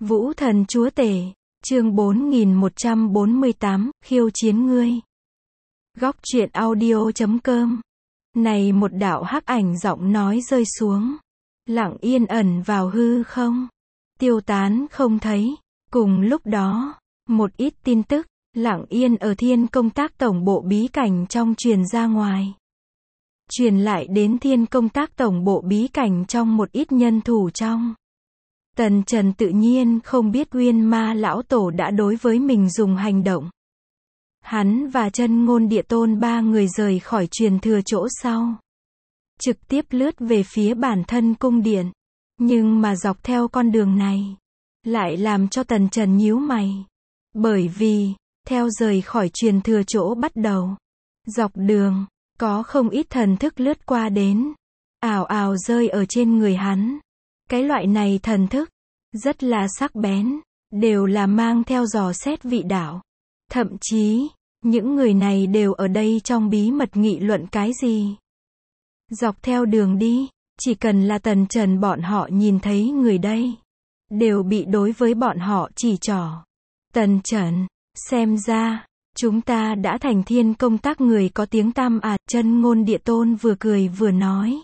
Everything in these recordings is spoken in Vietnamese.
Vũ thần chúa tể, chương 4148, khiêu chiến ngươi. Góc truyện audio.com. Này một đạo hắc ảnh giọng nói rơi xuống, lặng yên ẩn vào hư không, tiêu tán không thấy. Cùng lúc đó, một ít tin tức, lặng yên ở Thiên Công Tác Tổng bộ bí cảnh trong truyền ra ngoài. Truyền lại đến Thiên Công Tác Tổng bộ bí cảnh trong một ít nhân thủ trong. Tần Trần tự nhiên không biết Uyên Ma lão tổ đã đối với mình dùng hành động. Hắn và Chân Ngôn Địa Tôn ba người rời khỏi truyền thừa chỗ sau, trực tiếp lướt về phía bản thân cung điện. Nhưng mà dọc theo con đường này, lại làm cho Tần Trần nhíu mày. Bởi vì, theo rời khỏi truyền thừa chỗ bắt đầu, dọc đường, có không ít thần thức lướt qua đến, ào ào rơi ở trên người hắn. Cái loại này thần thức, rất là sắc bén, đều là mang theo dò xét vị đạo. Thậm chí, những người này đều ở đây trong bí mật nghị luận cái gì. Dọc theo đường đi, chỉ cần là Tần Trần bọn họ nhìn thấy người đây, đều bị đối với bọn họ chỉ trỏ. Tần Trần, xem ra, chúng ta đã thành Thiên Công Tác người có tiếng tăm à, Chân Ngôn Địa Tôn vừa cười vừa nói.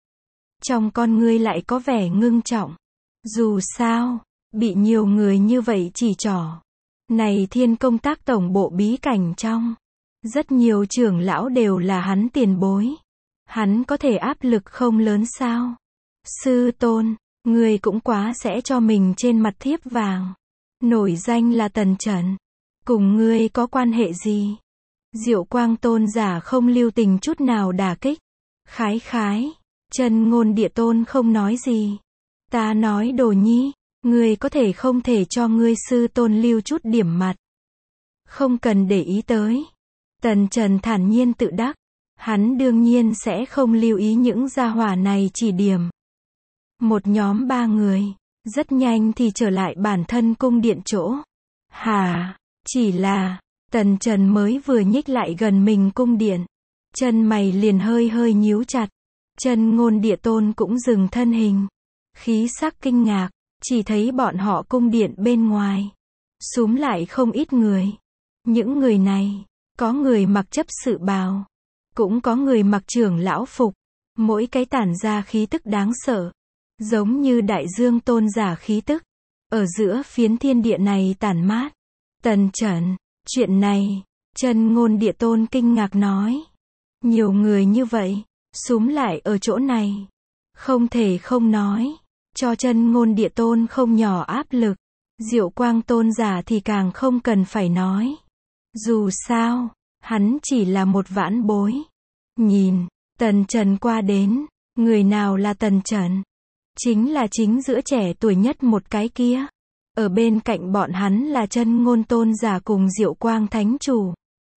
Trong con ngươi lại có vẻ ngưng trọng. Dù sao, bị nhiều người như vậy chỉ trỏ. Này Thiên Công Tác Tổng bộ bí cảnh trong, rất nhiều trưởng lão đều là hắn tiền bối. Hắn có thể áp lực không lớn sao? Sư tôn, người cũng quá sẽ cho mình trên mặt thiếp vàng. Nổi danh là Tần Trần. Cùng ngươi có quan hệ gì? Diệu Quang Tôn giả không lưu tình chút nào đả kích. Khái khái. Chân Ngôn Địa Tôn không nói gì. Ta nói Đồ Nhi, ngươi có thể không thể cho ngươi sư tôn lưu chút điểm mặt. Không cần để ý tới. Tần Trần thản nhiên tự đắc. Hắn đương nhiên sẽ không lưu ý những gia hỏa này chỉ điểm. Một nhóm ba người, rất nhanh thì trở lại bản thân cung điện chỗ. Hả? Chỉ là, Tần Trần mới vừa nhích lại gần mình cung điện. Chân mày liền hơi hơi nhíu chặt. Chân Ngôn Địa Tôn cũng dừng thân hình. Khí sắc kinh ngạc, chỉ thấy bọn họ cung điện bên ngoài. Xúm lại không ít người. Những người này, có người mặc chấp sự bào. Cũng có người mặc trưởng lão phục. Mỗi cái tản ra khí tức đáng sợ. Giống như đại dương tôn giả khí tức. Ở giữa phiến thiên địa này tản mát. Tần Trần, chuyện này, Chân Ngôn Địa Tôn kinh ngạc nói. Nhiều người như vậy, xúm lại ở chỗ này. Không thể không nói. Cho Chân Ngôn Địa Tôn không nhỏ áp lực. Diệu Quang Tôn giả thì càng không cần phải nói. Dù sao, hắn chỉ là một vãn bối. Nhìn, Tần Trần qua đến. Người nào là Tần Trần? Chính là chính giữa trẻ tuổi nhất một cái kia. Ở bên cạnh bọn hắn là Chân Ngôn Tôn giả cùng Diệu Quang Thánh Chủ.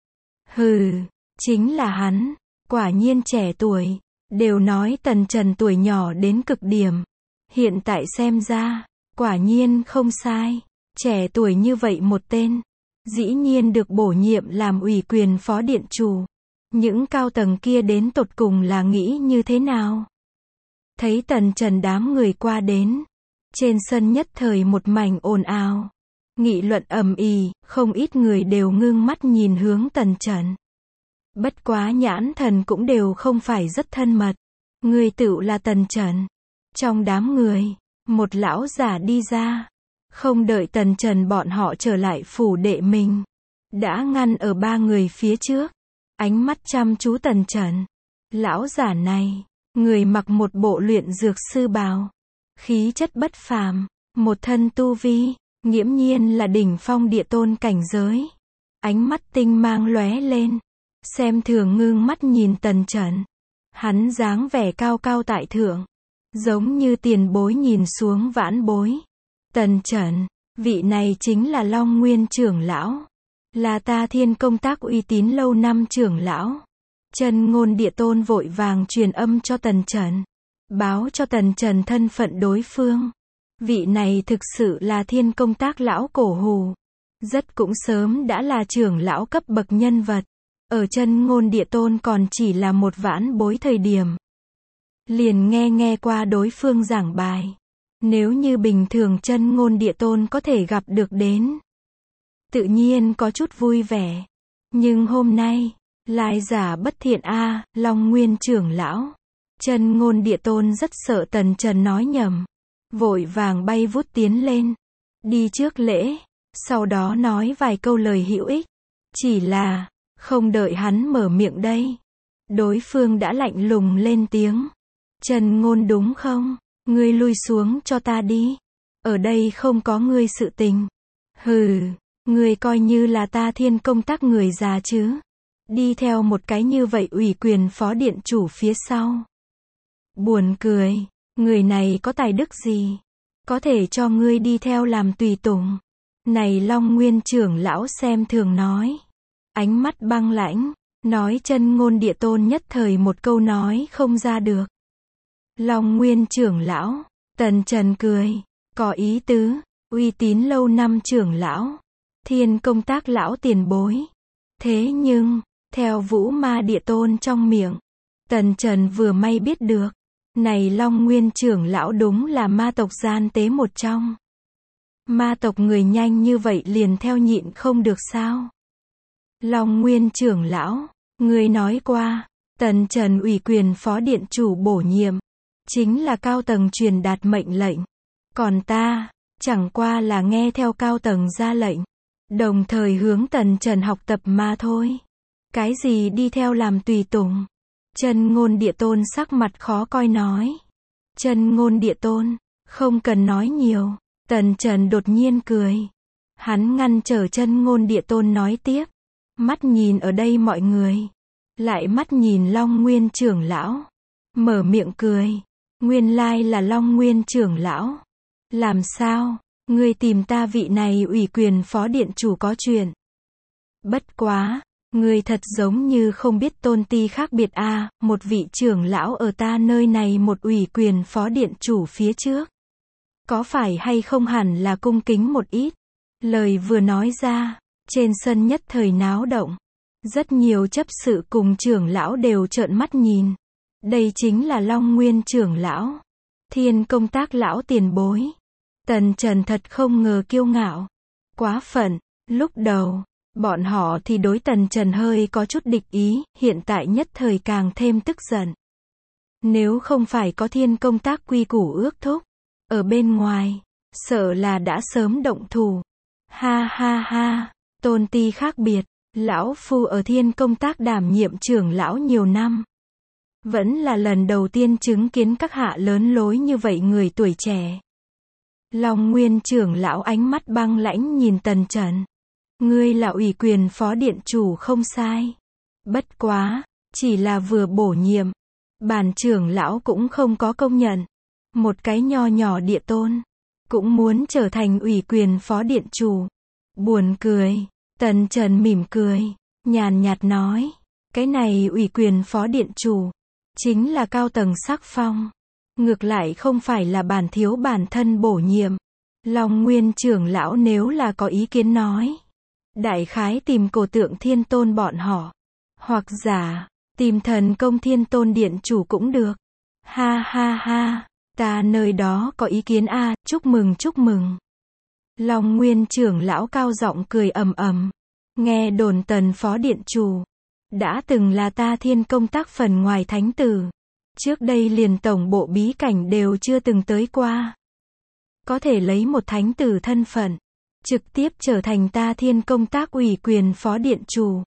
Hừ, chính là hắn. Quả nhiên trẻ tuổi. Đều nói Tần Trần tuổi nhỏ đến cực điểm. Hiện tại xem ra, quả nhiên không sai. Trẻ tuổi như vậy một tên, dĩ nhiên được bổ nhiệm làm ủy quyền phó điện chủ. Những cao tầng kia đến tột cùng là nghĩ như thế nào? Thấy Tần Trần đám người qua đến, trên sân nhất thời một mảnh ồn ào, nghị luận ầm ĩ, không ít người đều ngưng mắt nhìn hướng Tần Trần. Bất quá nhãn thần cũng đều không phải rất thân mật. Người tựu là Tần Trần. Trong đám người, một lão giả đi ra. Không đợi Tần Trần bọn họ trở lại phủ đệ mình, đã ngăn ở ba người phía trước. Ánh mắt chăm chú Tần Trần. Lão giả này, người mặc một bộ luyện dược sư bào. Khí chất bất phàm, một thân tu vi, nghiễm nhiên là đỉnh phong địa tôn cảnh giới. Ánh mắt tinh mang lóe lên. Xem thường ngưng mắt nhìn Tần Trần. Hắn dáng vẻ cao cao tại thượng. Giống như tiền bối nhìn xuống vãn bối. Tần Trần, vị này chính là Long Nguyên trưởng lão. Là ta Thiên Công Tác uy tín lâu năm trưởng lão. Chân Ngôn Địa Tôn vội vàng truyền âm cho Tần Trần. Báo cho Tần Trần thân phận đối phương. Vị này thực sự là Thiên Công Tác lão cổ hù. Rất cũng sớm đã là trưởng lão cấp bậc nhân vật. Ở Chân Ngôn Địa Tôn còn chỉ là một vãn bối thời điểm. Liền nghe qua đối phương giảng bài. Nếu như bình thường Chân Ngôn Địa Tôn có thể gặp được đến, tự nhiên có chút vui vẻ. Nhưng hôm nay, lại giả bất thiện a, Long Nguyên trưởng lão. Chân Ngôn Địa Tôn rất sợ Tần Trần nói nhầm, vội vàng bay vút tiến lên, đi trước lễ, sau đó nói vài câu lời hữu ích. Chỉ là, không đợi hắn mở miệng đây, đối phương đã lạnh lùng lên tiếng. Trần Ngôn đúng không? Ngươi lui xuống cho ta đi. Ở đây không có ngươi sự tình. Hừ, ngươi coi như là ta Thiên Công Tác người già chứ. Đi theo một cái như vậy ủy quyền phó điện chủ phía sau. Buồn cười, người này có tài đức gì? Có thể cho ngươi đi theo làm tùy tùng. Này Long Nguyên trưởng lão xem thường nói. Ánh mắt băng lãnh, nói Chân Ngôn Địa Tôn nhất thời một câu nói không ra được. Long Nguyên trưởng lão, Tần Trần cười, có ý tứ, uy tín lâu năm trưởng lão, Thiên Công Tác lão tiền bối. Thế nhưng, theo Vũ Ma Địa Tôn trong miệng, Tần Trần vừa may biết được, này Long Nguyên trưởng lão đúng là ma tộc gian tế một trong. Ma tộc người nhanh như vậy liền theo nhịn không được sao? Long Nguyên trưởng lão, ngươi nói qua, Tần Trần ủy quyền phó điện chủ bổ nhiệm, chính là cao tầng truyền đạt mệnh lệnh. Còn ta, chẳng qua là nghe theo cao tầng ra lệnh, đồng thời hướng Tần Trần học tập mà thôi. Cái gì đi theo làm tùy tùng? Chân Ngôn Địa Tôn sắc mặt khó coi nói. Chân Ngôn Địa Tôn, không cần nói nhiều. Tần Trần đột nhiên cười. Hắn ngăn trở Chân Ngôn Địa Tôn nói tiếp. Mắt nhìn ở đây mọi người. Lại mắt nhìn Long Nguyên trưởng lão. Mở miệng cười. Nguyên lai là Long Nguyên trưởng lão. Làm sao? Ngươi tìm ta vị này ủy quyền phó điện chủ có chuyện. Bất quá, ngươi thật giống như không biết tôn ti khác biệt a, một vị trưởng lão ở ta nơi này một ủy quyền phó điện chủ phía trước. Có phải hay không hẳn là cung kính một ít. Lời vừa nói ra, trên sân nhất thời náo động. Rất nhiều chấp sự cùng trưởng lão đều trợn mắt nhìn. Đây chính là Long Nguyên trưởng lão. Thiên Công Tác lão tiền bối. Tần Trần thật không ngờ kiêu ngạo. Quá phận, lúc đầu, bọn họ thì đối Tần Trần hơi có chút địch ý, hiện tại nhất thời càng thêm tức giận. Nếu không phải có Thiên Công Tác quy củ ước thúc, ở bên ngoài, sợ là đã sớm động thủ. Ha ha ha, tôn ti khác biệt, lão phu ở Thiên Công Tác đảm nhiệm trưởng lão nhiều năm. Vẫn là lần đầu tiên chứng kiến các hạ lớn lối như vậy người tuổi trẻ. Long Nguyên trưởng lão ánh mắt băng lãnh nhìn Tần Trần. Ngươi là ủy quyền phó điện chủ không sai. Bất quá, chỉ là vừa bổ nhiệm. Bản trưởng lão cũng không có công nhận. Một cái nho nhỏ địa tôn, cũng muốn trở thành ủy quyền phó điện chủ. Buồn cười. Tần Trần mỉm cười, nhàn nhạt nói. Cái này ủy quyền phó điện chủ, chính là cao tầng sắc phong. Ngược lại không phải là bản thiếu bản thân bổ nhiệm. Long Nguyên trưởng lão nếu là có ý kiến nói. Đại khái tìm Cổ Tượng Thiên Tôn bọn họ. Hoặc giả, tìm Thần Công Thiên Tôn điện chủ cũng được. Ha ha ha, ta nơi đó có ý kiến a, chúc mừng chúc mừng. Long Nguyên trưởng lão cao giọng cười ầm ầm. Nghe đồn Tần phó điện chủ đã từng là ta Thiên Công Tác phần ngoài thánh tử. Trước đây liền tổng bộ bí cảnh đều chưa từng tới qua. Có thể lấy một thánh tử thân phận, trực tiếp trở thành ta Thiên Công Tác ủy quyền phó điện chủ.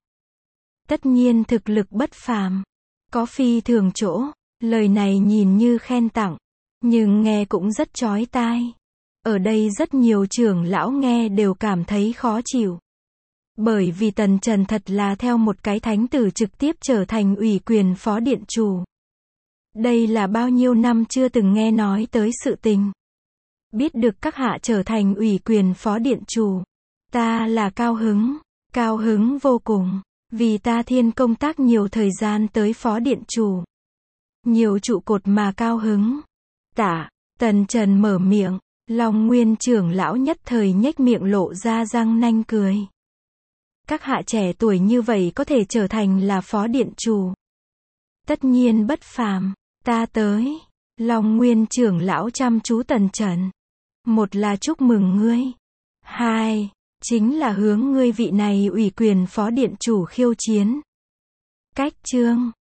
Tất nhiên thực lực bất phàm, có phi thường chỗ. Lời này nhìn như khen tặng, nhưng nghe cũng rất chói tai. Ở đây rất nhiều trưởng lão nghe đều cảm thấy khó chịu. Bởi vì Tần Trần thật là theo một cái thánh tử trực tiếp trở thành ủy quyền phó điện chủ. Đây là bao nhiêu năm chưa từng nghe nói tới sự tình. Biết được các hạ trở thành ủy quyền phó điện chủ. Ta là cao hứng vô cùng. Vì ta Thiên Công Tác nhiều thời gian tới phó điện chủ. Nhiều trụ cột mà cao hứng. Tần Trần mở miệng. Long Nguyên trưởng lão nhất thời nhếch miệng lộ ra răng nanh cười. Các hạ trẻ tuổi như vậy có thể trở thành là phó điện chủ. Tất nhiên bất phàm. Ta tới. Long Nguyên trưởng lão chăm chú Tần Trần. Một là chúc mừng ngươi. Hai, chính là hướng ngươi vị này ủy quyền phó điện chủ khiêu chiến. Cách chương